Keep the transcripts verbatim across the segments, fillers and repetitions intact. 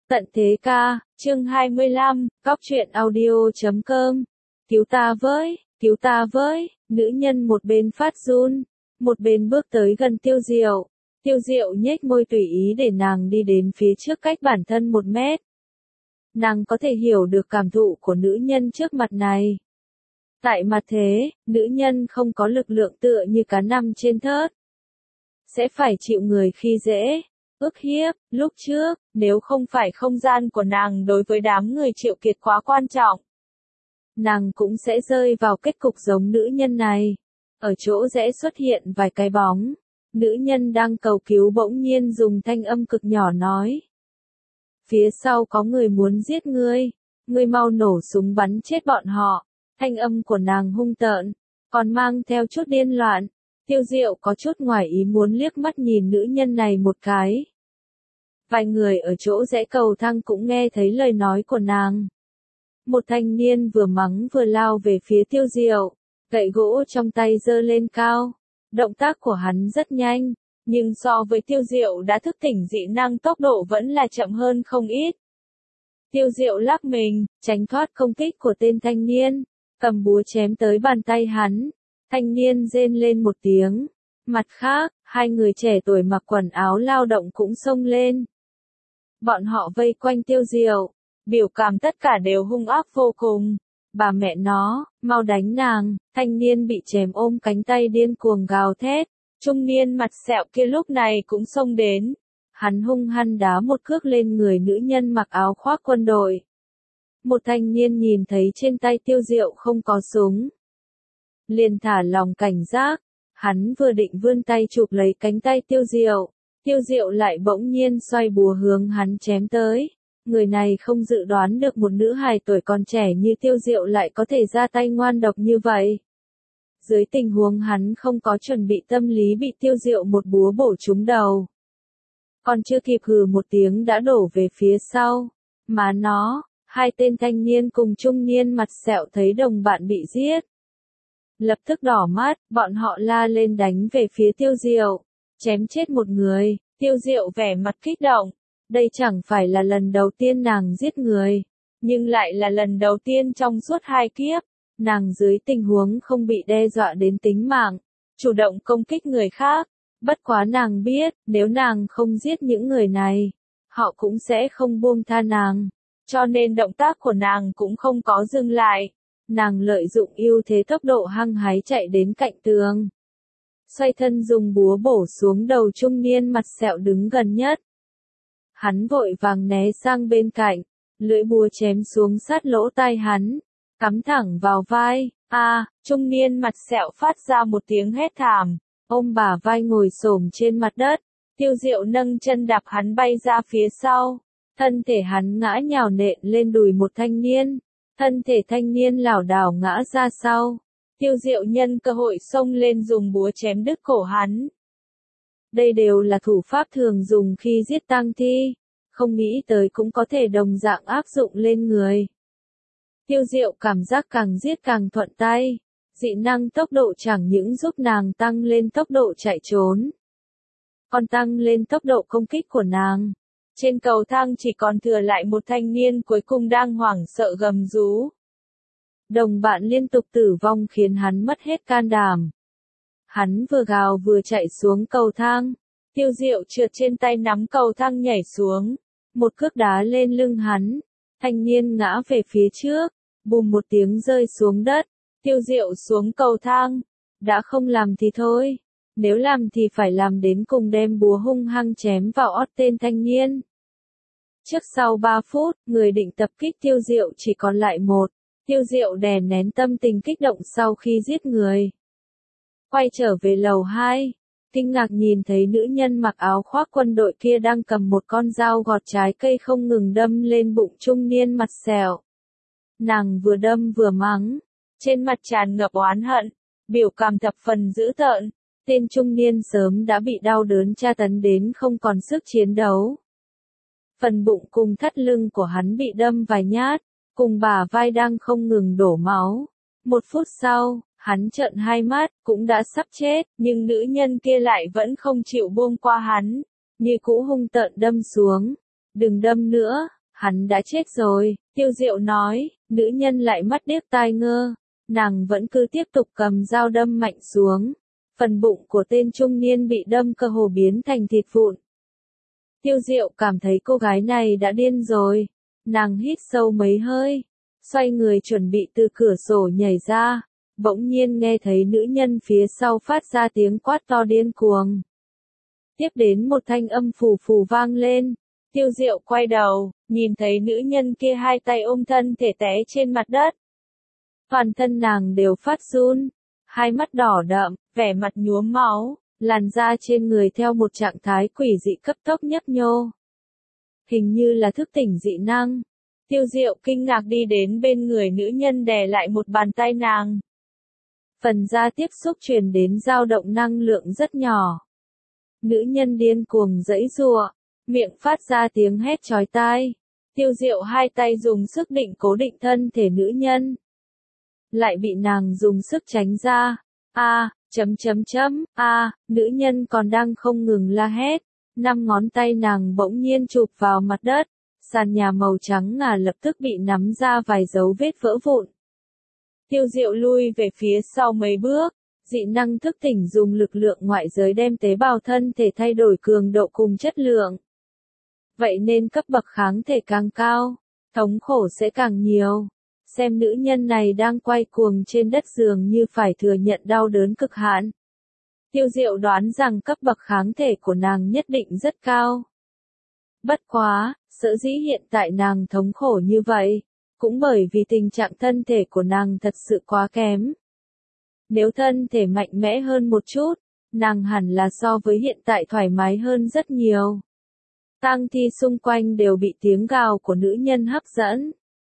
Tận thế ca, chương hai mươi lăm, cóc truyện audio chấm com. Cứu ta với, cứu ta với, nữ nhân một bên phát run, một bên bước tới gần Tiêu Diệu. Tiêu Diệu nhếch môi tùy ý để nàng đi đến phía trước cách bản thân một mét. Nàng có thể hiểu được cảm thụ của nữ nhân trước mặt này. Tại mặt thế, nữ nhân không có lực lượng tựa như cá nằm trên thớt. Sẽ phải chịu người khi dễ, ức hiếp. Lúc trước, nếu không phải không gian của nàng đối với đám người Triệu Kiệt quá quan trọng, nàng cũng sẽ rơi vào kết cục giống nữ nhân này. Ở chỗ rẽ xuất hiện vài cái bóng. Nữ nhân đang cầu cứu bỗng nhiên dùng thanh âm cực nhỏ nói. Phía sau có người muốn giết ngươi, ngươi mau nổ súng bắn chết bọn họ. Thanh âm của nàng hung tợn, còn mang theo chút điên loạn. Tiêu Diệu có chút ngoài ý muốn liếc mắt nhìn nữ nhân này một cái. Vài người ở chỗ rẽ cầu thang cũng nghe thấy lời nói của nàng. Một thanh niên vừa mắng vừa lao về phía Tiêu Diệu, gậy gỗ trong tay giơ lên cao. Động tác của hắn rất nhanh, nhưng so với Tiêu Diệu đã thức tỉnh dị năng tốc độ vẫn là chậm hơn không ít. Tiêu Diệu lắc mình, tránh thoát công kích của tên thanh niên, cầm búa chém tới bàn tay hắn. Thanh niên rên lên một tiếng. Mặt khác, hai người trẻ tuổi mặc quần áo lao động cũng xông lên. Bọn họ vây quanh Tiêu Diệu, biểu cảm tất cả đều hung ác vô cùng. Bà mẹ nó, mau đánh nàng. Thanh niên bị chém ôm cánh tay điên cuồng gào thét. Trung niên mặt sẹo kia lúc này cũng xông đến. Hắn hung hăng đá một cước lên người nữ nhân mặc áo khoác quân đội. Một thanh niên nhìn thấy trên tay Tiêu Diệu không có súng, liền thả lòng cảnh giác. Hắn vừa định vươn tay chụp lấy cánh tay Tiêu Diệu, Tiêu Diệu lại bỗng nhiên xoay búa hướng hắn chém tới. Người này không dự đoán được một nữ hài tuổi còn trẻ như Tiêu Diệu lại có thể ra tay ngoan độc như vậy. Dưới tình huống hắn không có chuẩn bị tâm lý bị Tiêu Diệu một búa bổ trúng đầu. Còn chưa kịp hừ một tiếng đã đổ về phía sau. Má nó, hai tên thanh niên cùng trung niên mặt sẹo thấy đồng bạn bị giết. Lập tức đỏ mắt, bọn họ la lên đánh về phía Tiêu Diệu. Chém chết một người, Tiêu Diệu vẻ mặt kích động. Đây chẳng phải là lần đầu tiên nàng giết người, nhưng lại là lần đầu tiên trong suốt hai kiếp, nàng dưới tình huống không bị đe dọa đến tính mạng, chủ động công kích người khác. Bất quá nàng biết, nếu nàng không giết những người này, họ cũng sẽ không buông tha nàng, cho nên động tác của nàng cũng không có dừng lại. Nàng lợi dụng ưu thế tốc độ hăng hái chạy đến cạnh tường. Xoay thân dùng búa bổ xuống đầu trung niên mặt sẹo đứng gần nhất. Hắn vội vàng né sang bên cạnh, lưỡi búa chém xuống sát lỗ tai hắn, cắm thẳng vào vai. A, à, trung niên mặt sẹo phát ra một tiếng hét thảm, ôm bả vai ngồi xổm trên mặt đất. Tiêu Diệu nâng chân đạp hắn bay ra phía sau, thân thể hắn ngã nhào nện lên đùi một thanh niên. Thân thể thanh niên lảo đảo ngã ra sau. Tiêu Diệu nhân cơ hội xông lên dùng búa chém đứt cổ hắn. Đây đều là thủ pháp thường dùng khi giết tang thi, không nghĩ tới cũng có thể đồng dạng áp dụng lên người. Tiêu Diệu cảm giác càng giết càng thuận tay. Dị năng tốc độ chẳng những giúp nàng tăng lên tốc độ chạy trốn, còn tăng lên tốc độ công kích của nàng. Trên cầu thang chỉ còn thừa lại một thanh niên cuối cùng đang hoảng sợ gầm rú. Đồng bạn liên tục tử vong khiến hắn mất hết can đảm. Hắn vừa gào vừa chạy xuống cầu thang. Tiêu Diệu trượt trên tay nắm cầu thang nhảy xuống. Một cước đá lên lưng hắn. Thanh niên ngã về phía trước. Bùm một tiếng rơi xuống đất. Tiêu Diệu xuống cầu thang. Đã không làm thì thôi. Nếu làm thì phải làm đến cùng, đem búa hung hăng chém vào ót tên thanh niên. Trước sau ba phút, người định tập kích Tiêu Diệu chỉ còn lại một. Tiêu Diệu đè nén tâm tình kích động sau khi giết người. Quay trở về lầu hai, kinh ngạc nhìn thấy nữ nhân mặc áo khoác quân đội kia đang cầm một con dao gọt trái cây không ngừng đâm lên bụng trung niên mặt sẹo. Nàng vừa đâm vừa mắng, trên mặt tràn ngập oán hận, biểu cảm thập phần dữ tợn. Tên trung niên sớm đã bị đau đớn tra tấn đến không còn sức chiến đấu. Phần bụng cùng thắt lưng của hắn bị đâm vài nhát, cùng bả vai đang không ngừng đổ máu. Một phút sau, hắn trợn hai mắt, cũng đã sắp chết, nhưng nữ nhân kia lại vẫn không chịu buông qua hắn, như cũ hung tợn đâm xuống. Đừng đâm nữa, Hắn đã chết rồi, Tiêu Diệu nói, nữ nhân lại mắt điếc tai ngơ, nàng vẫn cứ tiếp tục cầm dao đâm mạnh xuống. Phần bụng của tên trung niên bị đâm cơ hồ biến thành thịt vụn. Tiêu Diệu cảm thấy cô gái này đã điên rồi, nàng hít sâu mấy hơi, xoay người chuẩn bị từ cửa sổ nhảy ra, bỗng nhiên nghe thấy nữ nhân phía sau phát ra tiếng quát to điên cuồng. Tiếp đến một thanh âm phù phù vang lên, Tiêu Diệu quay đầu, nhìn thấy nữ nhân kia hai tay ôm thân thể té trên mặt đất. Toàn thân nàng đều phát run, hai mắt đỏ đậm, vẻ mặt nhuốm máu, làn da trên người theo một trạng thái quỷ dị cấp tốc nhấp nhô. Hình như là thức tỉnh dị năng. Tiêu Diệu kinh ngạc đi đến bên người nữ nhân đè lại một bàn tay nàng. Phần da tiếp xúc truyền đến dao động năng lượng rất nhỏ. Nữ nhân điên cuồng giãy giụa, miệng phát ra tiếng hét chói tai. Tiêu Diệu hai tay dùng sức định cố định thân thể nữ nhân. Lại bị nàng dùng sức tránh ra. A, chấm chấm chấm, a, nữ nhân còn đang không ngừng la hét. Năm ngón tay nàng bỗng nhiên chụp vào mặt đất. Sàn nhà màu trắng ngà lập tức bị nắm ra vài dấu vết vỡ vụn. Tiêu Diệu lui về phía sau mấy bước, dị năng thức tỉnh dùng lực lượng ngoại giới đem tế bào thân thể thay đổi cường độ cùng chất lượng. Vậy nên cấp bậc kháng thể càng cao, thống khổ sẽ càng nhiều. Xem nữ nhân này đang quay cuồng trên đất dường như phải thừa nhận đau đớn cực hạn. Tiêu Diệu đoán rằng cấp bậc kháng thể của nàng nhất định rất cao. Bất quá, sở dĩ hiện tại nàng thống khổ như vậy, cũng bởi vì tình trạng thân thể của nàng thật sự quá kém. Nếu thân thể mạnh mẽ hơn một chút, nàng hẳn là so với hiện tại thoải mái hơn rất nhiều. Tang thi xung quanh đều bị tiếng gào của nữ nhân hấp dẫn.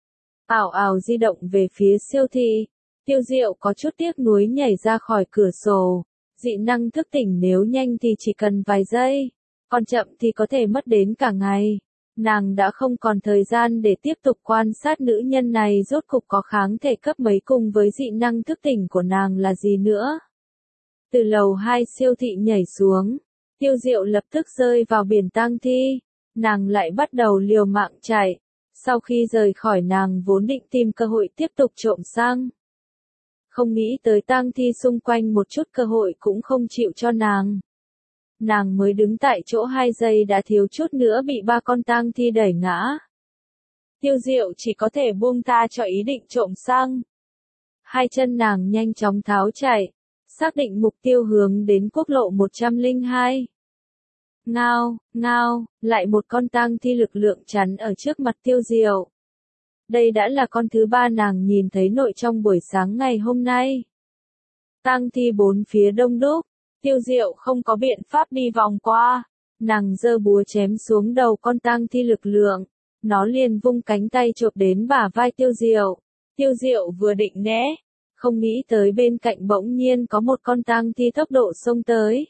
Ảo ảo di động về phía siêu thị, Tiêu Diệu có chút tiếc nuối nhảy ra khỏi cửa sổ. Dị năng thức tỉnh nếu nhanh thì chỉ cần vài giây, còn chậm thì có thể mất đến cả ngày. Nàng đã không còn thời gian để tiếp tục quan sát nữ nhân này rốt cục có kháng thể cấp mấy cùng với dị năng thức tỉnh của nàng là gì nữa. Từ lầu hai siêu thị nhảy xuống, Tiêu Diệu lập tức rơi vào biển tang thi, nàng lại bắt đầu liều mạng chạy. Sau khi rời khỏi nàng vốn định tìm cơ hội tiếp tục trộm xăng. Không nghĩ tới tang thi xung quanh một chút cơ hội cũng không chịu cho nàng. Nàng mới đứng tại chỗ hai giây đã thiếu chút nữa bị ba con tang thi đẩy ngã. Tiêu Diệu chỉ có thể buông tha cho ý định trộm xăng. Hai chân nàng nhanh chóng tháo chạy, xác định mục tiêu hướng đến quốc lộ một trăm lẻ hai. Ngao, ngao, lại một con tang thi lực lượng chắn ở trước mặt Tiêu Diệu. Đây đã là con thứ ba nàng nhìn thấy nội trong buổi sáng ngày hôm nay. Tang thi bốn phía đông đúc, Tiêu Diệu không có biện pháp đi vòng qua. Nàng giơ búa chém xuống đầu con tang thi lực lượng, nó liền vung cánh tay chộp đến bả vai Tiêu Diệu. Tiêu Diệu vừa định né, không nghĩ tới bên cạnh bỗng nhiên có một con tang thi tốc độ xông tới.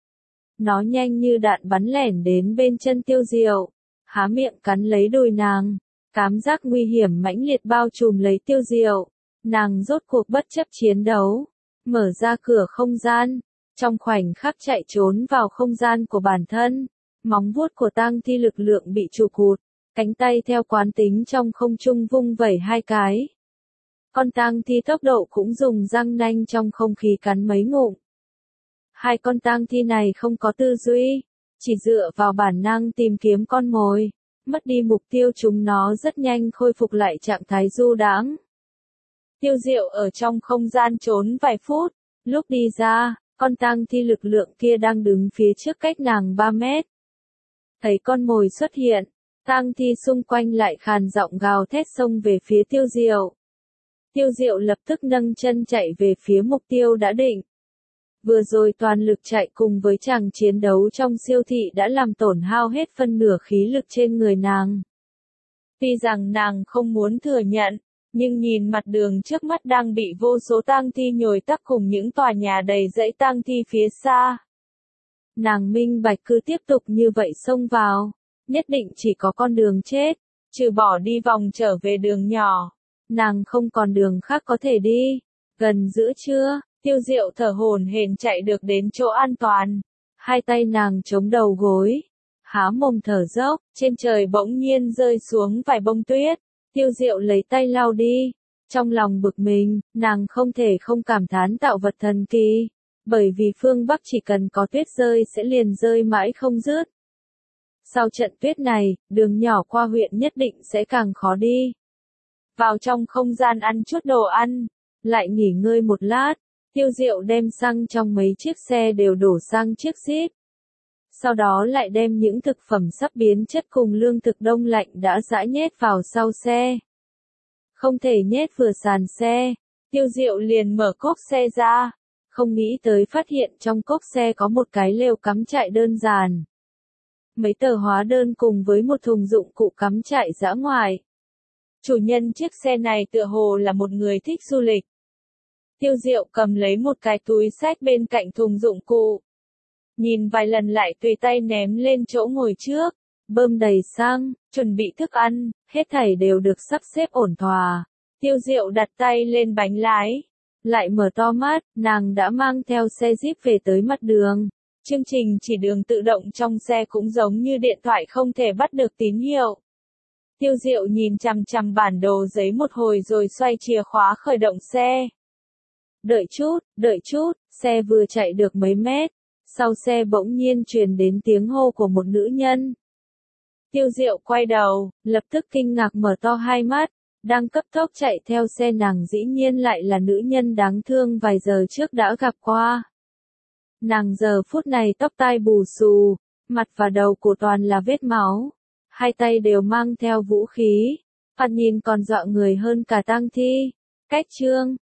Nó nhanh như đạn bắn lẻn đến bên chân Tiêu Diệu, há miệng cắn lấy đùi nàng. Cảm giác nguy hiểm mãnh liệt bao trùm lấy Tiêu Diệu. Nàng rốt cuộc bất chấp chiến đấu, mở ra cửa không gian, trong khoảnh khắc chạy trốn vào không gian của bản thân. Móng vuốt của tang thi lực lượng bị chụp hụt, cánh tay theo quán tính trong không trung vung vẩy hai cái. Con tang thi tốc độ cũng dùng răng nanh trong không khí cắn mấy ngụm. Hai con tang thi này không có tư duy, chỉ dựa vào bản năng tìm kiếm con mồi. Mất đi mục tiêu chúng nó rất nhanh khôi phục lại trạng thái du đãng. Tiêu Diệu ở trong không gian trốn vài phút, lúc đi ra, con tang thi lực lượng kia đang đứng phía trước cách nàng ba mét. Thấy con mồi xuất hiện, tang thi xung quanh lại khàn giọng gào thét xông về phía Tiêu Diệu. Tiêu Diệu lập tức nâng chân chạy về phía mục tiêu đã định. Vừa rồi toàn lực chạy cùng với chàng chiến đấu trong siêu thị đã làm tổn hao hết phân nửa khí lực trên người nàng. Tuy rằng nàng không muốn thừa nhận, nhưng nhìn mặt đường trước mắt đang bị vô số tang thi nhồi tắc cùng những tòa nhà đầy dãy tang thi phía xa. Nàng minh bạch cứ tiếp tục như vậy xông vào, nhất định chỉ có con đường chết, trừ bỏ đi vòng trở về đường nhỏ. Nàng không còn đường khác có thể đi. Gần giữa trưa, Tiêu Diệu thở hổn hển chạy được đến chỗ an toàn. Hai tay nàng chống đầu gối. há mồm thở dốc, trên trời bỗng nhiên rơi xuống vài bông tuyết. Tiêu Diệu lấy tay lau đi. Trong lòng bực mình, nàng không thể không cảm thán tạo vật thần kỳ. Bởi vì phương Bắc chỉ cần có tuyết rơi sẽ liền rơi mãi không dứt. Sau trận tuyết này, đường nhỏ qua huyện nhất định sẽ càng khó đi. Vào trong không gian ăn chút đồ ăn, lại nghỉ ngơi một lát. Tiêu Diệu đem xăng trong mấy chiếc xe đều đổ sang chiếc Jeep. Sau đó lại đem những thực phẩm sắp biến chất cùng lương thực đông lạnh đã giã nhét vào sau xe. Không thể nhét vừa sàn xe, Tiêu Diệu liền mở cốp xe ra. Không nghĩ tới phát hiện trong cốp xe có một cái lều cắm trại đơn giản. Mấy tờ hóa đơn cùng với một thùng dụng cụ cắm trại dã ngoại. Chủ nhân chiếc xe này tựa hồ là một người thích du lịch. Tiêu Diệu cầm lấy một cái túi xách bên cạnh thùng dụng cụ. Nhìn vài lần lại tùy tay ném lên chỗ ngồi trước, bơm đầy xăng, chuẩn bị thức ăn, hết thảy đều được sắp xếp ổn thỏa. Tiêu Diệu đặt tay lên bánh lái, lại mở to mắt, nàng đã mang theo xe Jeep về tới mặt đường. Chương trình chỉ đường tự động trong xe cũng giống như điện thoại không thể bắt được tín hiệu. Tiêu Diệu nhìn chằm chằm bản đồ giấy một hồi rồi xoay chìa khóa khởi động xe. Đợi chút, đợi chút, xe vừa chạy được mấy mét, sau xe bỗng nhiên truyền đến tiếng hô của một nữ nhân. Tiêu Diệu quay đầu, lập tức kinh ngạc mở to hai mắt, đang cấp tốc chạy theo xe nàng dĩ nhiên lại là nữ nhân đáng thương vài giờ trước đã gặp qua. Nàng giờ phút này tóc tai bù xù, mặt và đầu của toàn là vết máu, hai tay đều mang theo vũ khí, thoạt nhìn còn dọa người hơn cả tang thi. Cách chương